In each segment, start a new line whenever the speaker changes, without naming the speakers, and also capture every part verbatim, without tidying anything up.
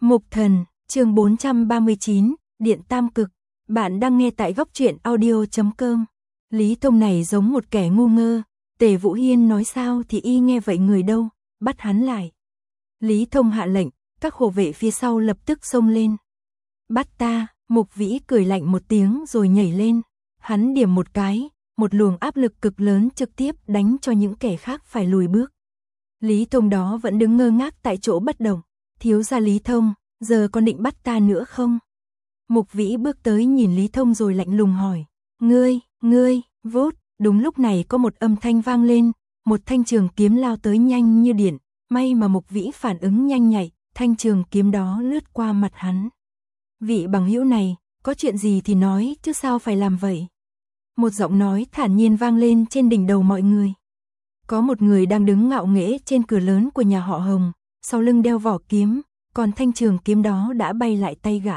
Mục Thần, chương bốn trăm ba mươi chín, Điện Tam Cực. Bạn đang nghe tại góc truyện audio chấm com. Lý Thông này giống một kẻ ngu ngơ, Tề Vũ Hiên nói sao thì y nghe vậy người đâu, bắt hắn lại. Lý Thông hạ lệnh, các hộ vệ phía sau lập tức xông lên. Bắt ta, Mục Vĩ cười lạnh một tiếng rồi nhảy lên. Hắn điểm một cái, một luồng áp lực cực lớn trực tiếp đánh cho những kẻ khác phải lùi bước. Lý Thông đó vẫn đứng ngơ ngác tại chỗ bất động. Thiếu gia Lý Thông, giờ còn định bắt ta nữa không? Mục Vĩ bước tới nhìn Lý Thông rồi lạnh lùng hỏi. Ngươi, ngươi, vút, đúng lúc này có một âm thanh vang lên, một thanh trường kiếm lao tới nhanh như điện, may mà Mục Vĩ phản ứng nhanh nhạy, thanh trường kiếm đó lướt qua mặt hắn. Vị bằng hữu này, có chuyện gì thì nói chứ sao phải làm vậy? Một giọng nói thản nhiên vang lên trên đỉnh đầu mọi người. Có một người đang đứng ngạo nghễ trên cửa lớn của nhà họ Hồng, sau lưng đeo vỏ kiếm, còn thanh trường kiếm đó đã bay lại tay gã.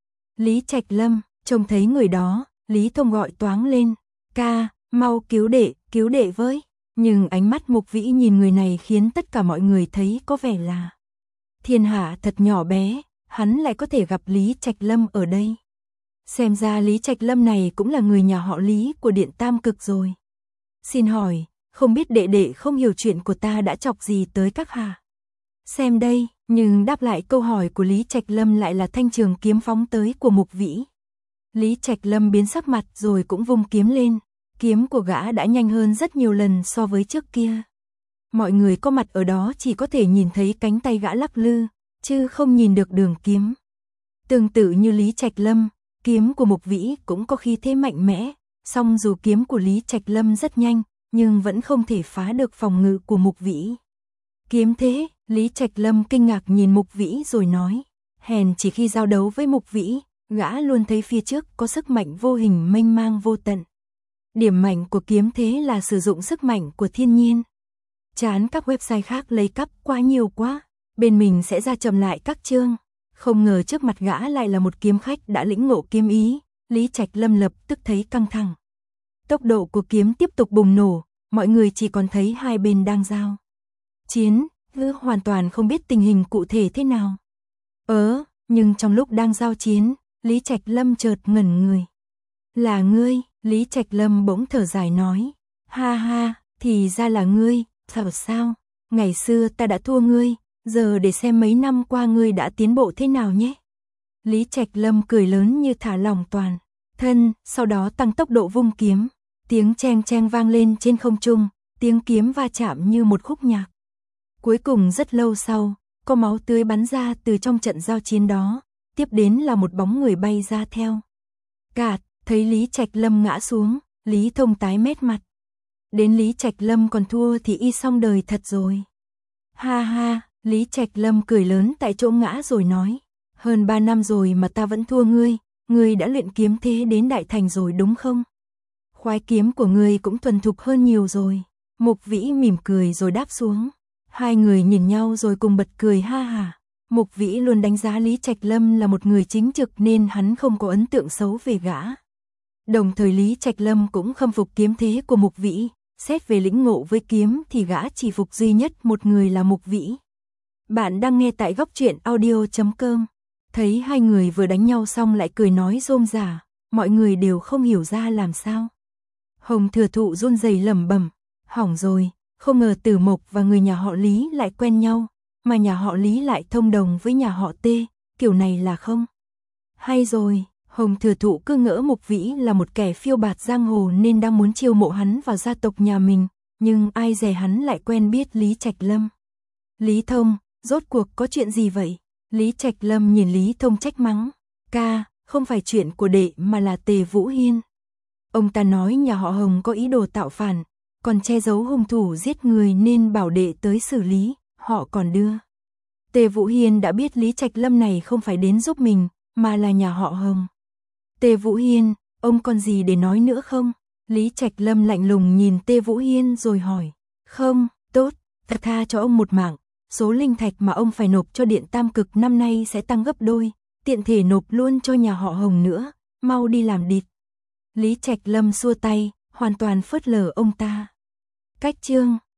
Lý Trạch Lâm, trông thấy người đó, Lý Thông gọi toáng lên, ca, mau cứu đệ, cứu đệ với. Nhưng ánh mắt Mục Vĩ nhìn người này khiến tất cả mọi người thấy có vẻ là thiên hạ thật nhỏ bé, hắn lại có thể gặp Lý Trạch Lâm ở đây. Xem ra Lý Trạch Lâm này cũng là người nhà họ Lý của Điện Tam Cực rồi. Xin hỏi, không biết đệ đệ không hiểu chuyện của ta đã chọc gì tới các hạ? Xem đây, nhưng đáp lại câu hỏi của Lý Trạch Lâm lại là thanh trường kiếm phóng tới của Mục Vĩ. Lý Trạch Lâm biến sắc mặt rồi cũng vung kiếm lên, kiếm của gã đã nhanh hơn rất nhiều lần so với trước kia. Mọi người có mặt ở đó chỉ có thể nhìn thấy cánh tay gã lắc lư, chứ không nhìn được đường kiếm. Tương tự như Lý Trạch Lâm, kiếm của Mục Vĩ cũng có khí thế mạnh mẽ, song dù kiếm của Lý Trạch Lâm rất nhanh, nhưng vẫn không thể phá được phòng ngự của Mục Vĩ. Kiếm thế, Lý Trạch Lâm kinh ngạc nhìn Mục Vĩ rồi nói, hèn chỉ khi giao đấu với Mục Vĩ, gã luôn thấy phía trước có sức mạnh vô hình mênh mang vô tận. Điểm mạnh của kiếm thế là sử dụng sức mạnh của thiên nhiên. Chán các website khác lấy cắp quá nhiều quá, bên mình sẽ ra chậm lại các chương. Không ngờ trước mặt gã lại là một kiếm khách đã lĩnh ngộ kiếm ý, Lý Trạch Lâm lập tức thấy căng thẳng. Tốc độ của kiếm tiếp tục bùng nổ, mọi người chỉ còn thấy hai bên đang giao chiến, cứ hoàn toàn không biết tình hình cụ thể thế nào. Ớ, nhưng trong lúc đang giao chiến, Lý Trạch Lâm chợt ngẩn người. Là ngươi, Lý Trạch Lâm bỗng thở dài nói. Ha ha, thì ra là ngươi, thật sao? Ngày xưa ta đã thua ngươi, giờ để xem mấy năm qua ngươi đã tiến bộ thế nào nhé. Lý Trạch Lâm cười lớn như thả lỏng toàn thân, sau đó tăng tốc độ vung kiếm. Tiếng cheng cheng vang lên trên không trung, tiếng kiếm va chạm như một khúc nhạc. Cuối cùng rất lâu sau, có máu tươi bắn ra từ trong trận giao chiến đó, tiếp đến là một bóng người bay ra theo. Cạt, thấy Lý Trạch Lâm ngã xuống, Lý Thông tái mét mặt. Đến Lý Trạch Lâm còn thua thì y xong đời thật rồi. Ha ha, Lý Trạch Lâm cười lớn tại chỗ ngã rồi nói, hơn ba năm rồi mà ta vẫn thua ngươi, ngươi đã luyện kiếm thế đến đại thành rồi đúng không? Khoái kiếm của ngươi cũng thuần thục hơn nhiều rồi. Mục Vĩ mỉm cười rồi đáp xuống. Hai người nhìn nhau rồi cùng bật cười ha hả. Mục Vĩ luôn đánh giá Lý Trạch Lâm là một người chính trực nên hắn không có ấn tượng xấu về gã. Đồng thời Lý Trạch Lâm cũng khâm phục kiếm thế của Mục Vĩ. Xét về lĩnh ngộ với kiếm thì gã chỉ phục duy nhất một người là Mục Vĩ. Bạn đang nghe tại góc truyện audio chấm com. Thấy hai người vừa đánh nhau xong lại cười nói rôm rả, mọi người đều không hiểu ra làm sao. Hồng Thừa Thụ run rẩy lẩm bẩm, hỏng rồi, không ngờ Tử Mộc và người nhà họ Lý lại quen nhau, mà nhà họ Lý lại thông đồng với nhà họ Tê, kiểu này là không hay rồi. Hồng Thừa Thụ cứ ngỡ Mục Vĩ là một kẻ phiêu bạt giang hồ nên đang muốn chiêu mộ hắn vào gia tộc nhà mình, nhưng ai dè hắn lại quen biết Lý Trạch Lâm. Lý Thông, rốt cuộc có chuyện gì vậy? Lý Trạch Lâm nhìn Lý Thông trách mắng, ca, không phải chuyện của đệ mà là Tề Vũ Hiên. Ông ta nói nhà họ Hồng có ý đồ tạo phản, còn che giấu hung thủ giết người nên bảo đệ tới xử lý, họ còn đưa. Tề Vũ Hiên đã biết Lý Trạch Lâm này không phải đến giúp mình, mà là nhà họ Hồng. Tề Vũ Hiên, ông còn gì để nói nữa không? Lý Trạch Lâm lạnh lùng nhìn Tề Vũ Hiên rồi hỏi. Không, tốt, ta tha cho ông một mạng, số linh thạch mà ông phải nộp cho Điện Tam Cực năm nay sẽ tăng gấp đôi, tiện thể nộp luôn cho nhà họ Hồng nữa, mau đi làm địt. Lý Trạch Lâm xua tay, hoàn toàn phớt lờ ông ta. Cách chương